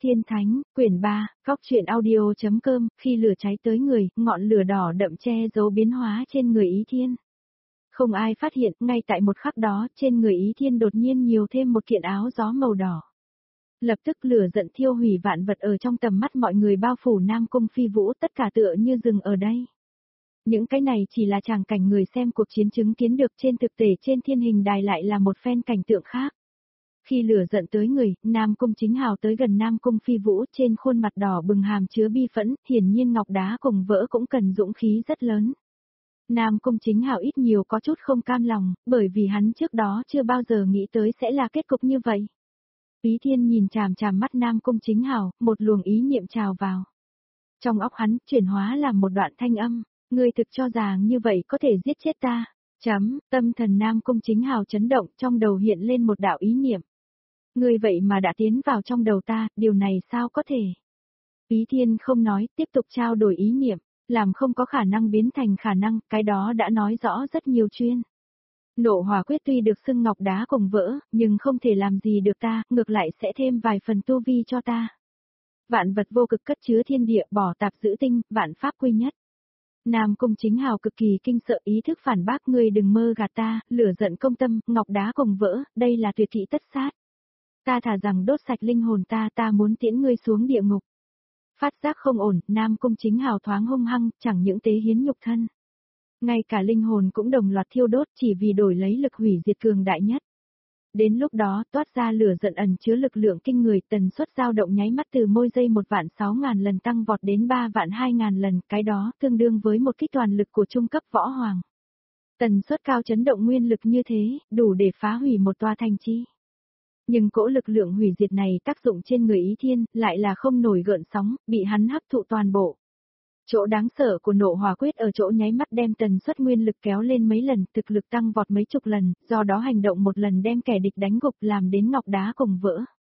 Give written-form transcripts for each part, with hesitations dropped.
Tiên Thánh, quyển 3, Góc truyện audio.com, khi lửa cháy tới người, ngọn lửa đỏ đậm che giấu biến hóa trên người Ý Thiên. Không ai phát hiện, ngay tại một khắc đó, trên người Ý Thiên đột nhiên nhiều thêm một kiện áo gió màu đỏ. Lập tức lửa giận thiêu hủy vạn vật ở trong tầm mắt mọi người bao phủ Nam Cung Phi Vũ, tất cả tựa như dừng ở đây. Những cái này chỉ là tràng cảnh người xem cuộc chiến chứng kiến được, trên thực tế trên thiên hình đài lại là một phen cảnh tượng khác. Khi lửa giận tới người, Nam Cung Chính Hào tới gần Nam Cung Phi Vũ, trên khuôn mặt đỏ bừng hàm chứa bi phẫn, hiển nhiên ngọc đá cùng vỡ cũng cần dũng khí rất lớn. Nam Cung Chính Hào ít nhiều có chút không cam lòng, bởi vì hắn trước đó chưa bao giờ nghĩ tới sẽ là kết cục như vậy. Ý Thiên nhìn chằm chằm mắt Nam Cung Chính Hào, một luồng ý niệm trào vào. Trong óc hắn, chuyển hóa làm một đoạn thanh âm, ngươi thực cho rằng như vậy có thể giết chết ta. Tâm thần Nam Cung Chính Hào chấn động, trong đầu hiện lên một đạo ý niệm. Ngươi vậy mà đã tiến vào trong đầu ta, điều này sao có thể? Ý Thiên không nói, tiếp tục trao đổi ý niệm, làm không có khả năng biến thành khả năng, cái đó đã nói rõ rất nhiều chuyên. Nộ hỏa quyết tuy được xưng ngọc đá cùng vỡ, nhưng không thể làm gì được ta, ngược lại sẽ thêm vài phần tu vi cho ta. Vạn vật vô cực cất chứa thiên địa, bỏ tạp giữ tinh, vạn pháp quy nhất. Nam Cung Chính Hào cực kỳ kinh sợ, ý thức phản bác, ngươi đừng mơ gạt ta, lửa giận công tâm, ngọc đá cùng vỡ, đây là tuyệt kỹ tất sát. Ta thả rằng đốt sạch linh hồn ta muốn tiễn ngươi xuống địa ngục. Phát giác không ổn, Nam Cung Chính Hào thoáng hung hăng, chẳng những tế hiến nhục thân. Ngay cả linh hồn cũng đồng loạt thiêu đốt chỉ vì đổi lấy lực hủy diệt cường đại nhất. Đến lúc đó toát ra lửa giận ẩn chứa lực lượng kinh người, tần suất dao động nháy mắt từ mỗi giây 1.600.000 lần tăng vọt đến 3.200.000 lần, cái đó tương đương với một kích toàn lực của trung cấp võ hoàng. Tần suất cao chấn động nguyên lực như thế, đủ để phá hủy một tòa thành trì. Nhưng cỗ lực lượng hủy diệt này tác dụng trên người Ý Thiên, lại là không nổi gợn sóng, bị hắn hấp thụ toàn bộ. Chỗ đáng sợ của nộ hỏa quyết ở chỗ nháy mắt đem tần suất nguyên lực kéo lên mấy lần, thực lực tăng vọt mấy chục lần, do đó hành động một lần đem kẻ địch đánh gục làm đến ngọc đá cùng vỡ.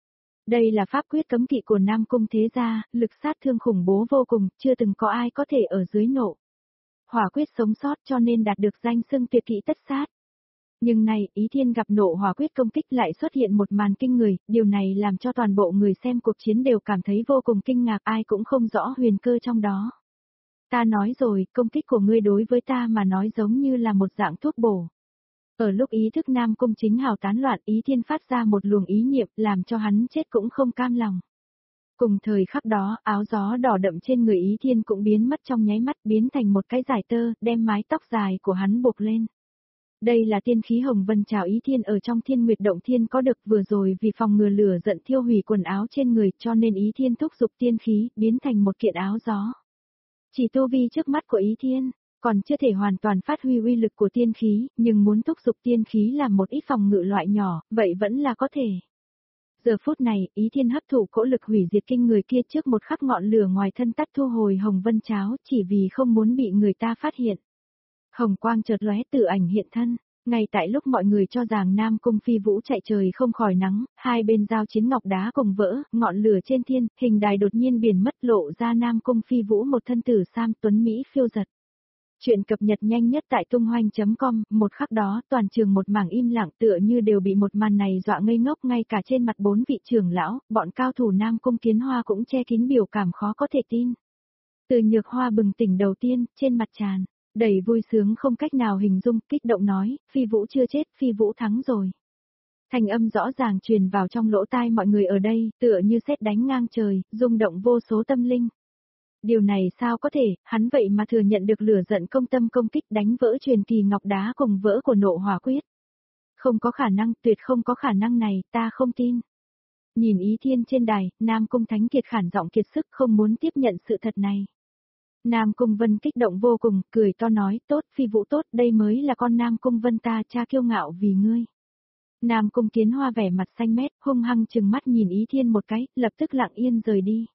Đây là pháp quyết cấm kỵ của Nam Cung thế gia, lực sát thương khủng bố vô cùng, chưa từng có ai có thể ở dưới nộ hỏa quyết sống sót cho nên đạt được danh xưng tuyệt kỹ tất sát. Nhưng này, Ý Thiên gặp nộ hỏa quyết công kích lại xuất hiện một màn kinh người, điều này làm cho toàn bộ người xem cuộc chiến đều cảm thấy vô cùng kinh ngạc, ai cũng không rõ huyền cơ trong đó. Ta nói rồi, công kích của ngươi đối với ta mà nói giống như là một dạng thuốc bổ. Ở lúc ý thức Nam Cung Chính Hào tán loạn, Ý Thiên phát ra một luồng ý niệm làm cho hắn chết cũng không cam lòng. Cùng thời khắc đó, áo gió đỏ đậm trên người Ý Thiên cũng biến mất trong nháy mắt, biến thành một cái giải tơ, đem mái tóc dài của hắn buộc lên. Đây là tiên khí hồng vân trào Ý Thiên ở trong Thiên Nguyệt Động Thiên có được, vừa rồi vì phòng ngừa lửa giận thiêu hủy quần áo trên người cho nên Ý Thiên thúc giục tiên khí, biến thành một kiện áo gió. Chỉ tu vi trước mắt của Ý Thiên, còn chưa thể hoàn toàn phát huy uy lực của tiên khí, nhưng muốn thúc giục tiên khí làm một ít phòng ngự loại nhỏ, vậy vẫn là có thể. Giờ phút này, Ý Thiên hấp thụ cỗ lực hủy diệt kinh người kia trước một khắc ngọn lửa ngoài thân tắt thu hồi hồng vân cháo, chỉ vì không muốn bị người ta phát hiện. Hồng quang chợt lóe, tự ảnh hiện thân. Ngay tại lúc mọi người cho rằng Nam Cung Phi Vũ chạy trời không khỏi nắng, hai bên giao chiến ngọc đá cùng vỡ, ngọn lửa trên thiên, hình đài đột nhiên biến mất, lộ ra Nam Cung Phi Vũ một thân tử sam tuấn Mỹ phiêu giật. Chuyện cập nhật nhanh nhất tại tung hoành.com, một khắc đó toàn trường một mảng im lặng, tựa như đều bị một màn này dọa ngây ngốc, ngay cả trên mặt 4 vị trưởng lão, bọn cao thủ Nam Cung Kiến Hoa cũng che kín biểu cảm khó có thể tin. Từ Nhược Hoa bừng tỉnh đầu tiên, trên mặt tràn đầy vui sướng không cách nào hình dung, kích động nói, Phi Vũ chưa chết, Phi Vũ thắng rồi. Thanh âm rõ ràng truyền vào trong lỗ tai mọi người ở đây, tựa như sét đánh ngang trời, rung động vô số tâm linh. Điều này sao có thể, hắn vậy mà thừa nhận được lửa giận công tâm công kích đánh vỡ truyền kỳ ngọc đá cùng vỡ của nộ hỏa quyết. Không có khả năng, tuyệt không có khả năng này, ta không tin. Nhìn Ý Thiên trên đài, Nam Cung Thánh Kiệt khản giọng kiệt sức không muốn tiếp nhận sự thật này. Nam Cung Vân kích động vô cùng, cười to nói, tốt, Phi Vũ tốt, đây mới là con Nam Cung Vân ta, cha kiêu ngạo vì ngươi. Nam Cung Kiến Hoa vẻ mặt xanh mét, hung hăng trừng mắt nhìn Ý Thiên một cái, lập tức lặng yên rời đi.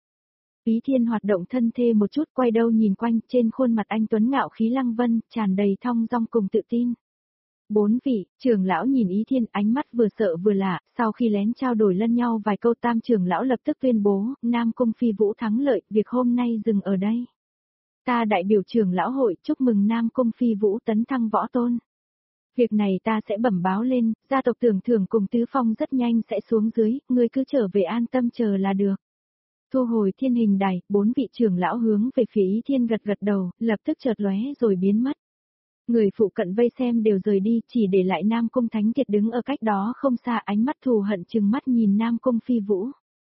Ý Thiên hoạt động thân thê một chút, quay đầu nhìn quanh, trên khuôn mặt anh tuấn ngạo khí lăng vân, tràn đầy thong dong cùng tự tin. 4 vị, trưởng lão nhìn Ý Thiên, ánh mắt vừa sợ vừa lạ, sau khi lén trao đổi lẫn nhau vài câu, tam trưởng lão lập tức tuyên bố, Nam Cung Phi Vũ thắng lợi, việc hôm nay dừng ở đây. Ta đại biểu trưởng lão hội chúc mừng Nam Cung Phi Vũ tấn thăng võ tôn. Việc này ta sẽ bẩm báo lên, gia tộc Tưởng Thưởng cùng Tứ Phong rất nhanh sẽ xuống dưới, ngươi cứ trở về an tâm chờ là được. Thu hồi thiên hình đài, 4 vị trưởng lão hướng về phía Ý Thiên gật gật đầu, lập tức chợt lóe rồi biến mất. Người phụ cận vây xem đều rời đi, chỉ để lại Nam Cung Thánh Kiệt đứng ở cách đó không xa, ánh mắt thù hận trừng mắt nhìn Nam Cung Phi Vũ.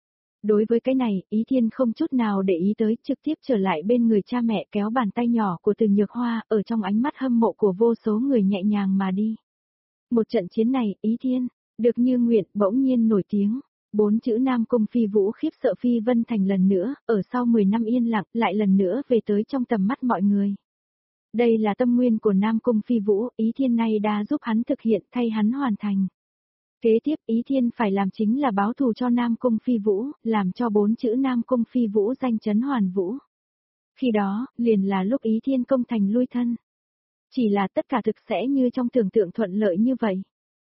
Đối với cái này, Ý Thiên không chút nào để ý tới, trực tiếp trở lại bên người cha mẹ kéo bàn tay nhỏ của Từ Nhược Hoa, ở trong ánh mắt hâm mộ của vô số người nhẹ nhàng mà đi. Một trận chiến này, Ý Thiên, được như nguyện, bỗng nhiên nổi tiếng. 4 chữ Nam Cung Phi Vũ khiếp sợ Phi Vân Thành lần nữa, ở sau 10 năm yên lặng, lại lần nữa về tới trong tầm mắt mọi người. Đây là tâm nguyên của Nam Cung Phi Vũ, Ý Thiên này đã giúp hắn thực hiện, thay hắn hoàn thành. Kế tiếp Ý Thiên phải làm chính là báo thù cho Nam Cung Phi Vũ, làm cho 4 chữ Nam Cung Phi Vũ danh chấn hoàn vũ. Khi đó, liền là lúc Ý Thiên công thành lui thân. Chỉ là tất cả thực sẽ như trong tưởng tượng thuận lợi như vậy.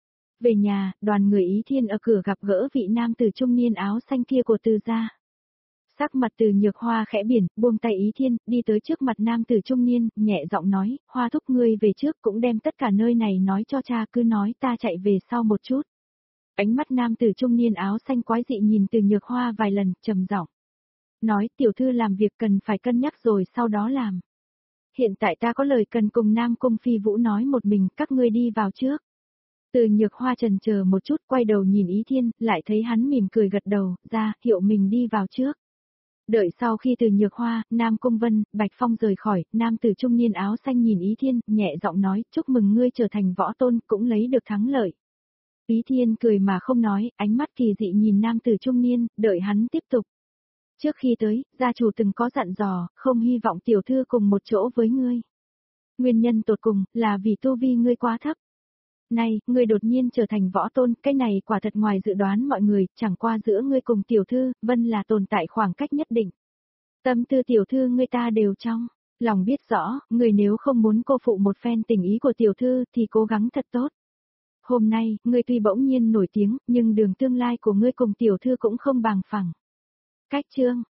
Về nhà, đoàn người Ý Thiên ở cửa gặp gỡ vị nam tử trung niên áo xanh kia của Từ gia. Sắc mặt Từ Nhược Hoa khẽ biển, buông tay Ý Thiên, đi tới trước mặt nam tử trung niên, nhẹ giọng nói, Hoa thúc ngươi về trước cũng đem tất cả nơi này nói cho cha, cứ nói ta chạy về sau một chút. Ánh mắt nam tử trung niên áo xanh quái dị nhìn Từ Nhược Hoa vài lần, trầm giọng nói, tiểu thư làm việc cần phải cân nhắc rồi sau đó làm. Hiện tại ta có lời cần cùng Nam Cung Phi Vũ nói một mình, các ngươi đi vào trước. Từ Nhược Hoa chần chờ một chút, quay đầu nhìn Ý Thiên, lại thấy hắn mỉm cười gật đầu, ra, hiệu mình đi vào trước. Đợi sau khi Từ Nhược Hoa, Nam Cung Vân, Bạch Phong rời khỏi, nam tử trung niên áo xanh nhìn Ý Thiên, nhẹ giọng nói, chúc mừng ngươi trở thành võ tôn, cũng lấy được thắng lợi. Ý Thiên cười mà không nói, ánh mắt kỳ dị nhìn nam tử trung niên, đợi hắn tiếp tục. Trước khi tới, gia chủ từng có dặn dò, không hy vọng tiểu thư cùng một chỗ với ngươi. Nguyên nhân tột cùng, là vì tu vi ngươi quá thấp. Này, ngươi đột nhiên trở thành võ tôn, cái này quả thật ngoài dự đoán mọi người, chẳng qua giữa ngươi cùng tiểu thư, Vân là tồn tại khoảng cách nhất định. Tâm tư tiểu thư ngươi ta đều trong, lòng biết rõ, ngươi nếu không muốn cô phụ một phen tình ý của tiểu thư thì cố gắng thật tốt. Hôm nay, ngươi tuy bỗng nhiên nổi tiếng, nhưng đường tương lai của ngươi cùng tiểu thư cũng không bằng phẳng. Cách chương